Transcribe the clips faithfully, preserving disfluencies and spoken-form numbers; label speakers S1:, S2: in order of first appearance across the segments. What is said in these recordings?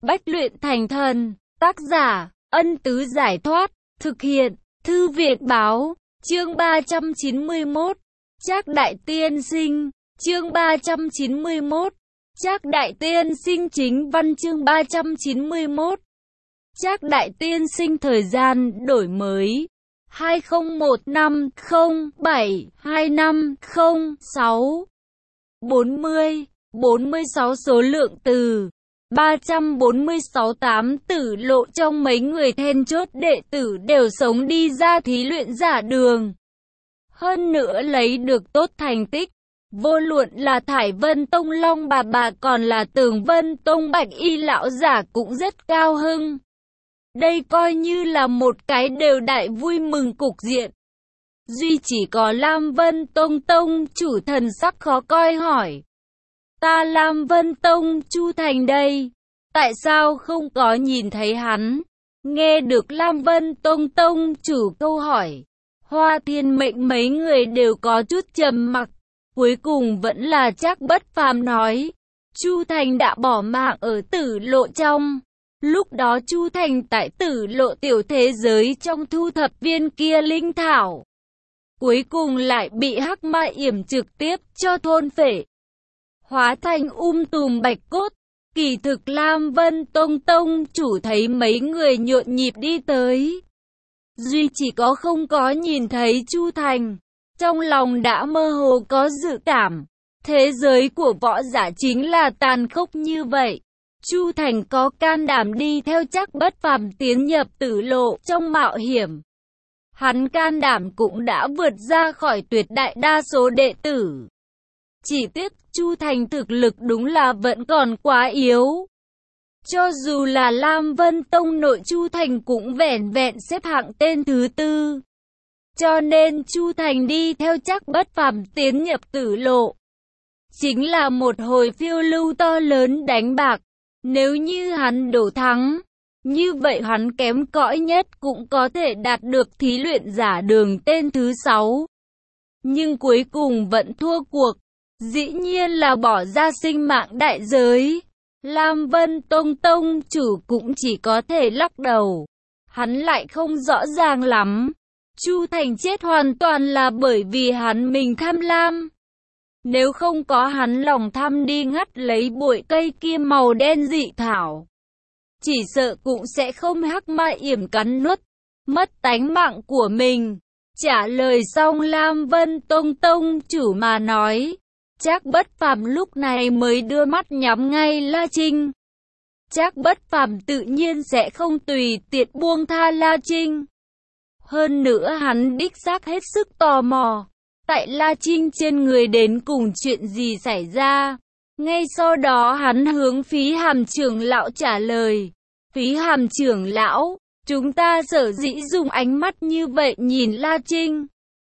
S1: Bách luyện thành thần. Tác giả, Ân Tứ Giải Thoát. Thực hiện, Thư Viện Báo. Chương ba trăm chín mươi mốt. Trác Đại Tiên Sinh. Chương ba trăm chín mươi mốt. Trác Đại Tiên Sinh. Chính văn chương ba trăm chín mươi mốt. Trác Đại Tiên Sinh. Thời gian đổi mới hai không một năm không bảy hai năm không sáu. bốn mươi, bốn mươi sáu số lượng từ ba trăm bốn mươi sáu. Tám tử lộ trong mấy người then chốt đệ tử đều sống đi ra thí luyện giả đường. Hơn nữa lấy được tốt thành tích. Vô luận là Thải Vân Tông Long bà bà còn là Tường Vân Tông Bạch Y lão giả cũng rất cao hưng. Đây coi như là một cái đều đại vui mừng cục diện. Duy chỉ có Lam Vân Tông Tông chủ thần sắc khó coi hỏi. Ta Lam Vân Tông Chu Thành đây. Tại sao không có nhìn thấy hắn? Nghe được Lam Vân Tông Tông chủ câu hỏi. Hoa Thiên Mệnh mấy người đều có chút trầm mặc. Cuối cùng vẫn là Trác Bất Phàm nói. Chu Thành đã bỏ mạng ở tử lộ trong. Lúc đó Chu Thành tại tử lộ tiểu thế giới trong thu thập viên kia linh thảo. Cuối cùng lại bị Hắc Ma Yểm trực tiếp cho thôn phệ. Hóa thành um tùm bạch cốt. Kỳ thực Lam Vân Tông Tông chủ thấy mấy người nhộn nhịp đi tới. Duy chỉ có không có nhìn thấy Chu Thành. Trong lòng đã mơ hồ có dự cảm. Thế giới của võ giả chính là tàn khốc như vậy. Chu Thành có can đảm đi theo Trác Bất Phàm tiến nhập tử lộ trong mạo hiểm. Hắn can đảm cũng đã vượt ra khỏi tuyệt đại đa số đệ tử. Chỉ tiếc Chu Thành thực lực đúng là vẫn còn quá yếu. Cho dù là Lam Vân Tông nội Chu Thành cũng vẻn vẹn xếp hạng tên thứ tư. Cho nên Chu Thành đi theo Trác Bất Phàm tiến nhập tử lộ. Chính là một hồi phiêu lưu to lớn đánh bạc. Nếu như hắn đổ thắng, như vậy hắn kém cỏi nhất cũng có thể đạt được thí luyện giả đường tên thứ sáu. Nhưng cuối cùng vẫn thua cuộc, dĩ nhiên là bỏ ra sinh mạng đại giới. Lam Vân Tông Tông chủ cũng chỉ có thể lắc đầu. Hắn lại không rõ ràng lắm. Chu Thành chết hoàn toàn là bởi vì hắn mình tham lam. Nếu không có hắn lòng tham đi ngắt lấy bụi cây kia màu đen dị thảo, chỉ sợ cũng sẽ không Hắc Ma Yểm cắn nuốt, mất tánh mạng của mình. Trả lời xong Lam Vân Tông Tông chủ mà nói, Trác Bất Phàm lúc này mới đưa mắt nhắm ngay La Trinh. Trác Bất Phàm tự nhiên sẽ không tùy tiện buông tha La Trinh. Hơn nữa hắn đích xác hết sức tò mò. Tại La Trinh trên người đến cùng chuyện gì xảy ra. Ngay sau đó hắn hướng Phí Hàm trưởng lão trả lời. Phí Hàm trưởng lão, chúng ta sở dĩ dùng ánh mắt như vậy nhìn La Trinh.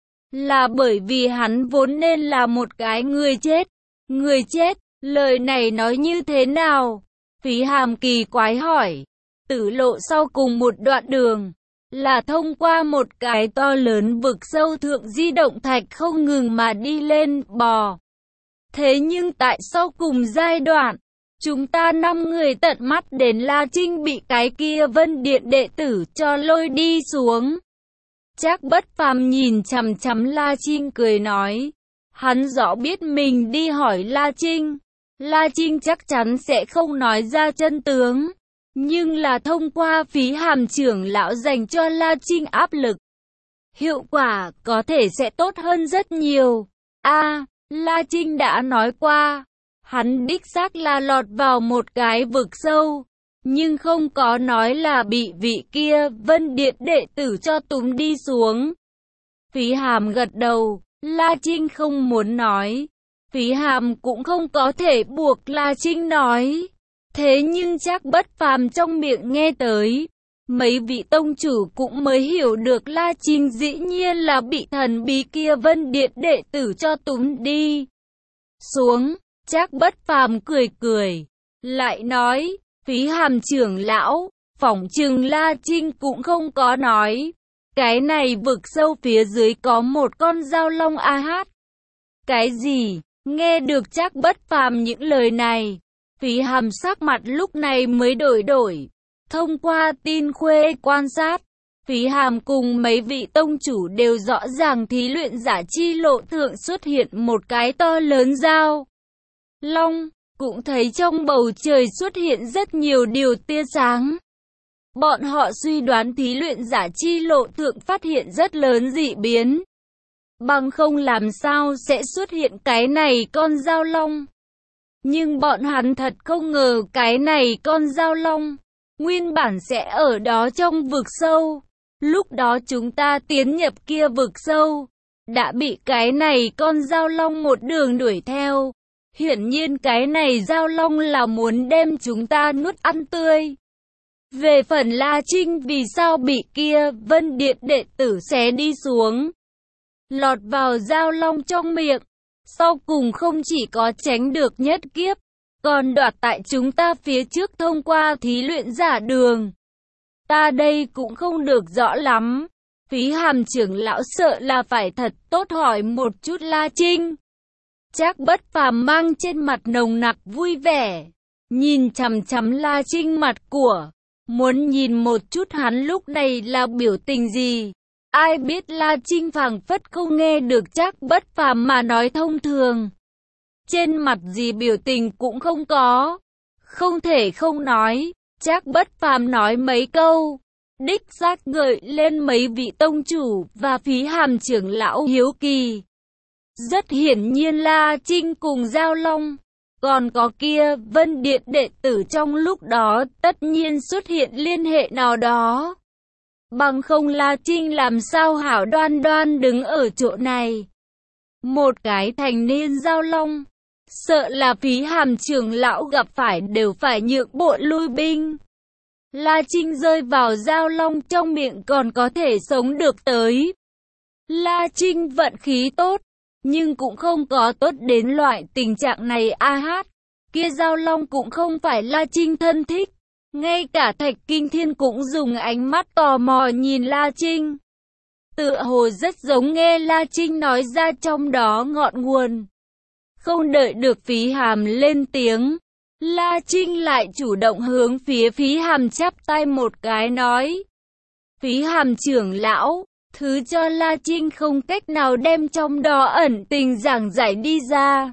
S1: Là bởi vì hắn vốn nên là một cái người chết. Người chết, lời này nói như thế nào? Phí Hàm kỳ quái hỏi. Tử lộ sau cùng một đoạn đường. Là thông qua một cái to lớn vực sâu thượng di động thạch không ngừng mà đi lên, bò. Thế nhưng tại sau cùng giai đoạn, chúng ta năm người tận mắt đến La Trinh bị cái kia Vân Điện đệ tử cho lôi đi xuống. Trác Bất Phàm nhìn chằm chằm La Trinh cười nói. Hắn rõ biết mình đi hỏi La Trinh. La Trinh chắc chắn sẽ không nói ra chân tướng. Nhưng là thông qua Phí Hàm trưởng lão dành cho La Trinh áp lực. Hiệu quả có thể sẽ tốt hơn rất nhiều. A, à, La Trinh đã nói qua. Hắn đích xác là lọt vào một cái vực sâu. Nhưng không có nói là bị vị kia Vân Điện đệ tử cho túm đi xuống. Phí Hàm gật đầu. La Trinh không muốn nói. Phí Hàm cũng không có thể buộc La Trinh nói. Thế nhưng Trác Bất Phàm trong miệng nghe tới, mấy vị tông chủ cũng mới hiểu được La Trinh dĩ nhiên là bị thần bí kia Vân Điện đệ tử cho túm đi xuống. Trác Bất Phàm cười cười, lại nói, Phí Hàm trưởng lão, phỏng chừng La Trinh cũng không có nói. Cái này vực sâu phía dưới có một con dao long a hát. Cái gì? Nghe được Trác Bất Phàm những lời này, Phí Hàm sắc mặt lúc này mới đổi đổi. Thông qua tin khuê quan sát, Phí Hàm cùng mấy vị tông chủ đều rõ ràng thí luyện giả chi lộ thượng xuất hiện một cái to lớn dao long, cũng thấy trong bầu trời xuất hiện rất nhiều điều tia sáng. Bọn họ suy đoán thí luyện giả chi lộ thượng phát hiện rất lớn dị biến. Bằng không làm sao sẽ xuất hiện cái này con dao long. Nhưng bọn hắn thật không ngờ cái này con dao long nguyên bản sẽ ở đó trong vực sâu. Lúc đó chúng ta tiến nhập kia vực sâu, đã bị cái này con dao long một đường đuổi theo. Hiển nhiên cái này dao long là muốn đem chúng ta nuốt ăn tươi. Về phần La Trinh vì sao bị kia Vân Điện đệ tử xé đi xuống, lọt vào dao long trong miệng, sau cùng không chỉ có tránh được nhất kiếp, còn đoạt tại chúng ta phía trước thông qua thí luyện giả đường. Ta đây cũng không được rõ lắm. Phí Hàm trưởng lão sợ là phải thật tốt hỏi một chút La Trinh. Trác Bất Phàm mang trên mặt nồng nặc vui vẻ, nhìn chằm chằm La Trinh mặt của, muốn nhìn một chút hắn lúc này là biểu tình gì. Ai biết La Trinh phảng phất không nghe được Trác Bất Phàm mà nói thông thường. Trên mặt gì biểu tình cũng không có. Không thể không nói, Trác Bất Phàm nói mấy câu, đích xác gợi lên mấy vị tông chủ và Phí Hàm trưởng lão hiếu kỳ. Rất hiển nhiên La Trinh cùng Giao Long, còn có kia Vân Điện đệ tử trong lúc đó tất nhiên xuất hiện liên hệ nào đó. Bằng không La Trinh làm sao hảo đoan đoan đứng ở chỗ này. Một cái thành niên Giao Long, sợ là Phí Hàm trưởng lão gặp phải đều phải nhượng bộ lui binh. La Trinh rơi vào Giao Long trong miệng còn có thể sống được tới. La Trinh vận khí tốt, nhưng cũng không có tốt đến loại tình trạng này a hát. Kia Giao Long cũng không phải La Trinh thân thích. Ngay cả Thạch Kinh Thiên cũng dùng ánh mắt tò mò nhìn La Trinh. Tựa hồ rất giống nghe La Trinh nói ra trong đó ngọn nguồn. Không đợi được Phí Hàm lên tiếng, La Trinh lại chủ động hướng phía Phí Hàm chắp tay một cái nói. Phí Hàm trưởng lão, thứ cho La Trinh không cách nào đem trong đó ẩn tình giảng giải đi ra.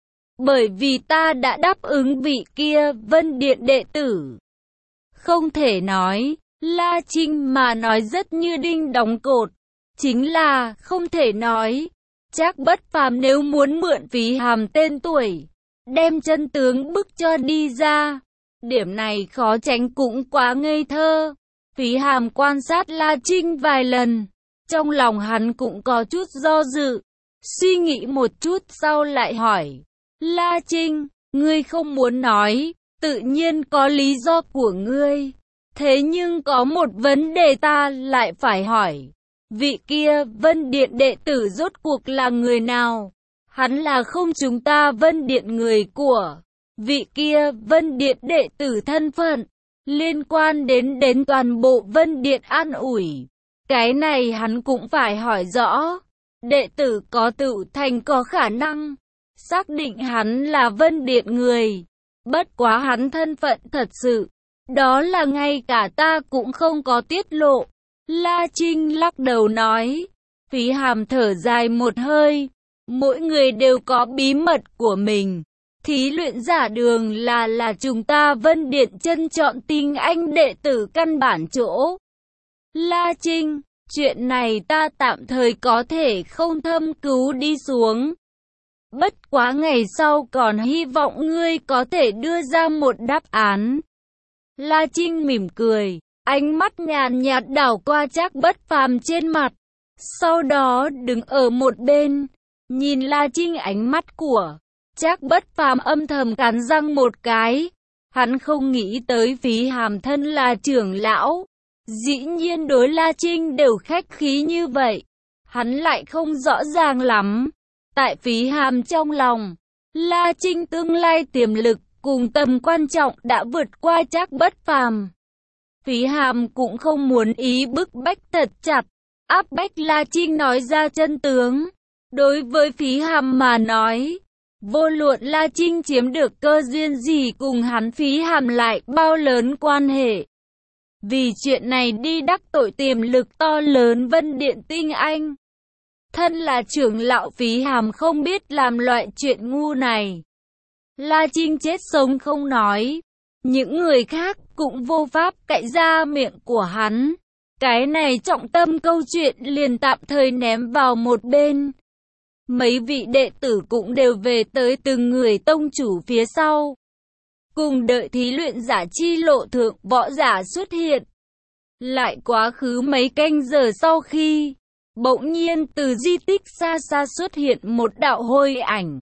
S1: Bởi vì ta đã đáp ứng vị kia Vân Điện đệ tử. Không thể nói, La Trinh mà nói rất như đinh đóng cột. Chính là không thể nói. Trác Bất Phàm nếu muốn mượn Phí Hàm tên tuổi, đem chân tướng bức cho đi ra. Điểm này khó tránh cũng quá ngây thơ. Phí Hàm quan sát La Trinh vài lần. Trong lòng hắn cũng có chút do dự. Suy nghĩ một chút sau lại hỏi. La Trinh, ngươi không muốn nói, tự nhiên có lý do của ngươi. Thế nhưng có một vấn đề ta lại phải hỏi. Vị kia Vân Điện đệ tử rốt cuộc là người nào? Hắn là không chúng ta Vân Điện người của. Vị kia Vân Điện đệ tử thân phận, liên quan đến đến toàn bộ Vân Điện an ủi. Cái này hắn cũng phải hỏi rõ. Đệ tử có tự thành có khả năng xác định hắn là Vân Điện người. Bất quá hắn thân phận thật sự, đó là ngay cả ta cũng không có tiết lộ. La Trinh lắc đầu nói. Phí Hàm thở dài một hơi. Mỗi người đều có bí mật của mình. Thí luyện giả đường là là chúng ta Vân Điện chân chọn tinh anh đệ tử căn bản chỗ. La Trinh, chuyện này ta tạm thời có thể không thâm cứu đi xuống. Bất quá ngày sau còn hy vọng ngươi có thể đưa ra một đáp án. La Trinh mỉm cười, ánh mắt nhàn nhạt đảo qua Trác Bất Phàm trên mặt. Sau đó đứng ở một bên, nhìn La Trinh ánh mắt của Trác Bất Phàm âm thầm cắn răng một cái. Hắn không nghĩ tới Phí Hàm thân là trưởng lão, dĩ nhiên đối La Trinh đều khách khí như vậy. Hắn lại không rõ ràng lắm. Tại Phí Hàm trong lòng, La Trinh tương lai tiềm lực cùng tầm quan trọng đã vượt qua Trác Bất Phàm. Phí Hàm cũng không muốn ý bức bách thật chặt, áp bách La Trinh nói ra chân tướng. Đối với Phí Hàm mà nói, Vô luận La Trinh chiếm được cơ duyên gì cùng hắn Phí Hàm lại bao lớn quan hệ. Vì chuyện này đi đắc tội tiềm lực to lớn Vân Điện Tinh Anh. Thân là trưởng lão Phí Hàm không biết làm loại chuyện ngu này. La Trinh chết sống không nói. Những người khác cũng vô pháp cãi ra miệng của hắn. Cái này trọng tâm câu chuyện liền tạm thời ném vào một bên. Mấy vị đệ tử cũng đều về tới từng người tông chủ phía sau. Cùng đợi thí luyện giả chi lộ thượng võ giả xuất hiện. Lại quá khứ mấy canh giờ sau khi, bỗng nhiên từ di tích xa xa xuất hiện một đạo hôi ảnh.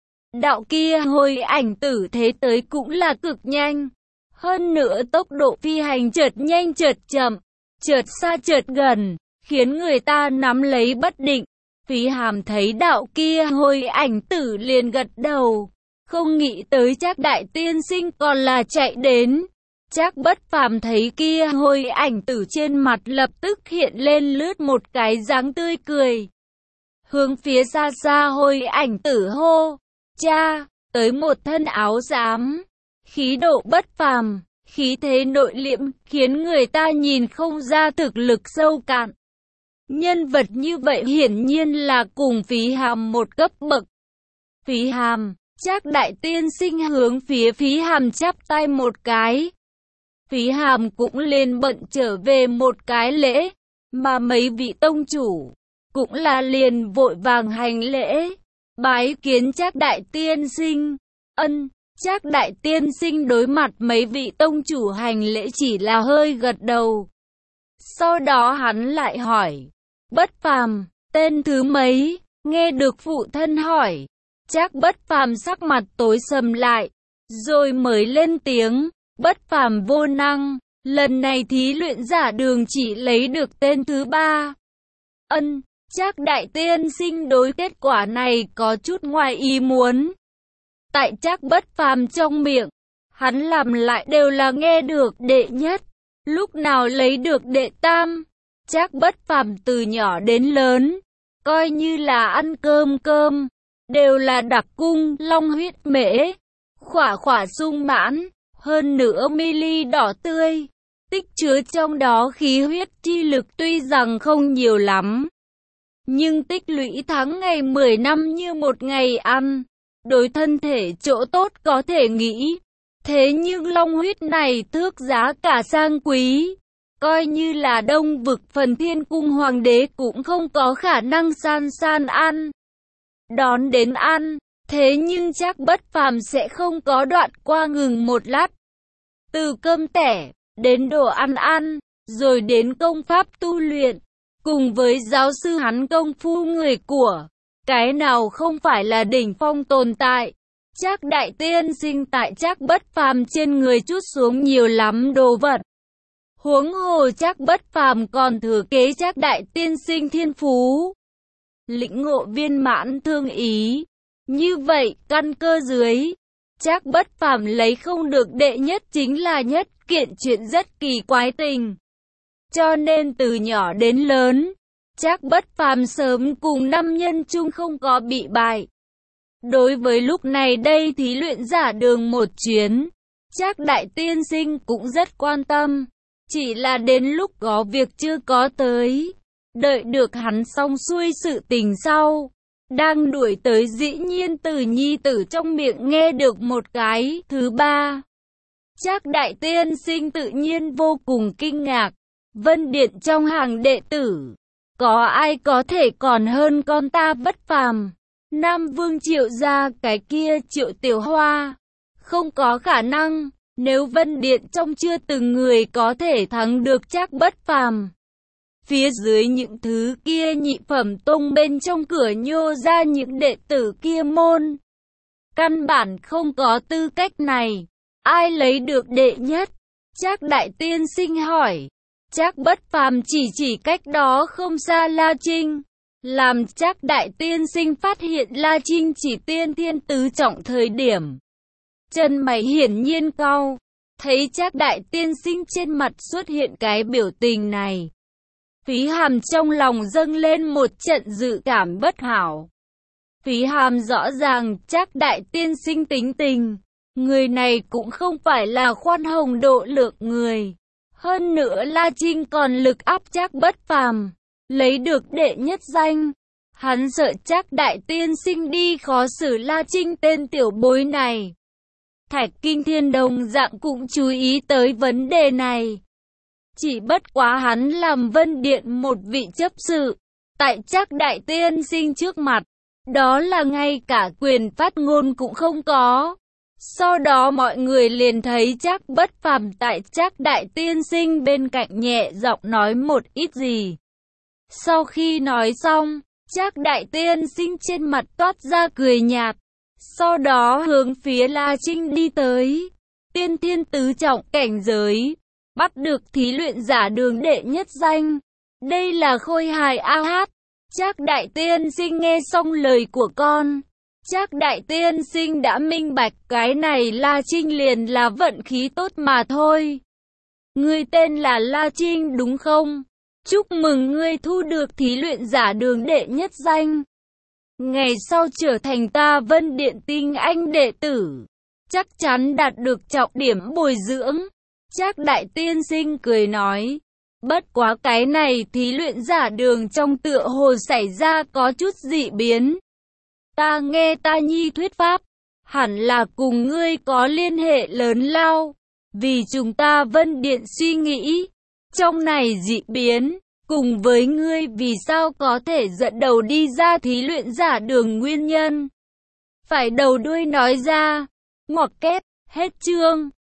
S1: Đạo kia hôi ảnh tử thế tới cũng là cực nhanh. Hơn nữa tốc độ phi hành chợt nhanh chợt chậm, chợt xa chợt gần, khiến người ta nắm lấy bất định. Phí Hàm thấy đạo kia hôi ảnh tử liền gật đầu, không nghĩ tới Trác đại tiên sinh còn là chạy đến. Trác Bất Phàm thấy kia hôi ảnh tử trên mặt lập tức hiện lên lướt một cái dáng tươi cười. Hướng phía xa xa hôi ảnh tử hô, cha, tới một thân áo xám, khí độ bất phàm, khí thế nội liễm, khiến người ta nhìn không ra thực lực sâu cạn. Nhân vật như vậy hiển nhiên là cùng Phí Hàm một cấp bậc. Phí Hàm, Trác đại tiên sinh hướng phía Phí Hàm chắp tay một cái. Phí Hàm cũng liền bận trở về một cái lễ, mà mấy vị tông chủ cũng là liền vội vàng hành lễ, bái kiến Trác đại tiên sinh. Ân, Trác đại tiên sinh đối mặt mấy vị tông chủ hành lễ chỉ là hơi gật đầu. Sau đó hắn lại hỏi, Bất Phàm, tên thứ mấy? Nghe được phụ thân hỏi, Trác Bất Phàm sắc mặt tối sầm lại, rồi mới lên tiếng, Bất Phàm vô năng, lần này thí luyện giả đường chỉ lấy được tên thứ ba. Ân, Trác đại tiên sinh đối kết quả này có chút ngoài ý muốn. Tại Trác Bất Phàm trong miệng, hắn làm lại đều là nghe được đệ nhất, lúc nào lấy được đệ tam. Trác Bất Phàm từ nhỏ đến lớn, coi như là ăn cơm cơm, đều là đặc cung long huyết mễ, khỏa khỏa sung mãn, hơn nữa mi ly đỏ tươi, tích chứa trong đó khí huyết chi lực tuy rằng không nhiều lắm, nhưng tích lũy tháng ngày mười năm như một ngày ăn, đối thân thể chỗ tốt có thể nghĩ. Thế nhưng long huyết này thước giá cả sang quý, coi như là Đông vực phần Thiên Cung Hoàng đế cũng không có khả năng san san ăn. Đón đến ăn, thế nhưng Trác Bất Phàm sẽ không có đoạn qua ngừng một lát. Từ cơm tẻ, đến đồ ăn ăn, rồi đến công pháp tu luyện, cùng với giáo sư hắn công phu người của, cái nào không phải là đỉnh phong tồn tại. Trác đại tiên sinh tại Trác Bất Phàm trên người chút xuống nhiều lắm đồ vật. Huống hồ Trác Bất Phàm còn thừa kế Trác đại tiên sinh thiên phú, lĩnh ngộ viên mãn thương ý. Như vậy, căn cơ dưới, Trác Bất Phàm lấy không được đệ nhất chính là nhất kiện chuyện rất kỳ quái tình. Cho nên từ nhỏ đến lớn, Trác Bất Phàm sớm cùng năm nhân chung không có bị bại. Đối với lúc này đây thí luyện giả đường một chuyến, Trác đại tiên sinh cũng rất quan tâm. Chỉ là đến lúc có việc chưa có tới, đợi được hắn xong xuôi sự tình sau, đang đuổi tới dĩ nhiên từ nhi tử trong miệng nghe được một cái thứ ba. Trác đại tiên sinh tự nhiên vô cùng kinh ngạc. Vân Điện trong hàng đệ tử, có ai có thể còn hơn con ta Bất Phàm? Nam Vương Triệu gia cái kia Triệu Tiểu Hoa, không có khả năng. Nếu Vân Điện trong chưa từng người có thể thắng được Trác Bất Phàm, phía dưới những thứ kia nhị phẩm tông bên trong cửa nhô ra những đệ tử kia môn, căn bản không có tư cách này. Ai lấy được đệ nhất? Trác đại tiên sinh hỏi. Trác Bất Phàm chỉ chỉ cách đó không xa La Trinh, làm Trác đại tiên sinh phát hiện La Trinh chỉ tiên thiên tứ trọng thời điểm, chân mày hiển nhiên cau. Thấy Trác đại tiên sinh trên mặt xuất hiện cái biểu tình này, Phí Hàm trong lòng dâng lên một trận dự cảm bất hảo. Phí Hàm rõ ràng Trác đại tiên sinh tính tình. Người này cũng không phải là khoan hồng độ lượng người. Hơn nữa La Trinh còn lực áp Trác bất phàm, lấy được đệ nhất danh. Hắn sợ Trác đại tiên sinh đi khó xử La Trinh tên tiểu bối này. Thạch Kinh Thiên đồng dạng cũng chú ý tới vấn đề này. Chỉ bất quá hắn làm Vân Điện một vị chấp sự, tại Trác đại tiên sinh trước mặt, đó là ngay cả quyền phát ngôn cũng không có. Sau đó mọi người liền thấy Trác bất phàm tại Trác đại tiên sinh bên cạnh nhẹ giọng nói một ít gì. Sau khi nói xong, Trác đại tiên sinh trên mặt toát ra cười nhạt. Sau đó hướng phía La Trinh đi tới. Tiên thiên tứ trọng cảnh giới, bắt được thí luyện giả đường đệ nhất danh. Đây là khôi hài a hát. Trác đại tiên sinh nghe xong lời của con. Trác đại tiên sinh đã minh bạch cái này La Trinh liền là vận khí tốt mà thôi. Ngươi tên là La Trinh đúng không? Chúc mừng ngươi thu được thí luyện giả đường đệ nhất danh. Ngày sau trở thành ta Vân Điện tinh anh đệ tử, chắc chắn đạt được trọng điểm bồi dưỡng. Trác đại tiên sinh cười nói. Bất quá cái này thí luyện giả đường trong tựa hồ xảy ra có chút dị biến. Ta nghe ta nhi thuyết pháp, hẳn là cùng ngươi có liên hệ lớn lao. Vì chúng ta Vân Điện suy nghĩ, trong này dị biến, cùng với ngươi vì sao có thể dẫn đầu đi ra thí luyện giả đường nguyên nhân. Phải đầu đuôi nói ra. Ngoặc kép, hết chương.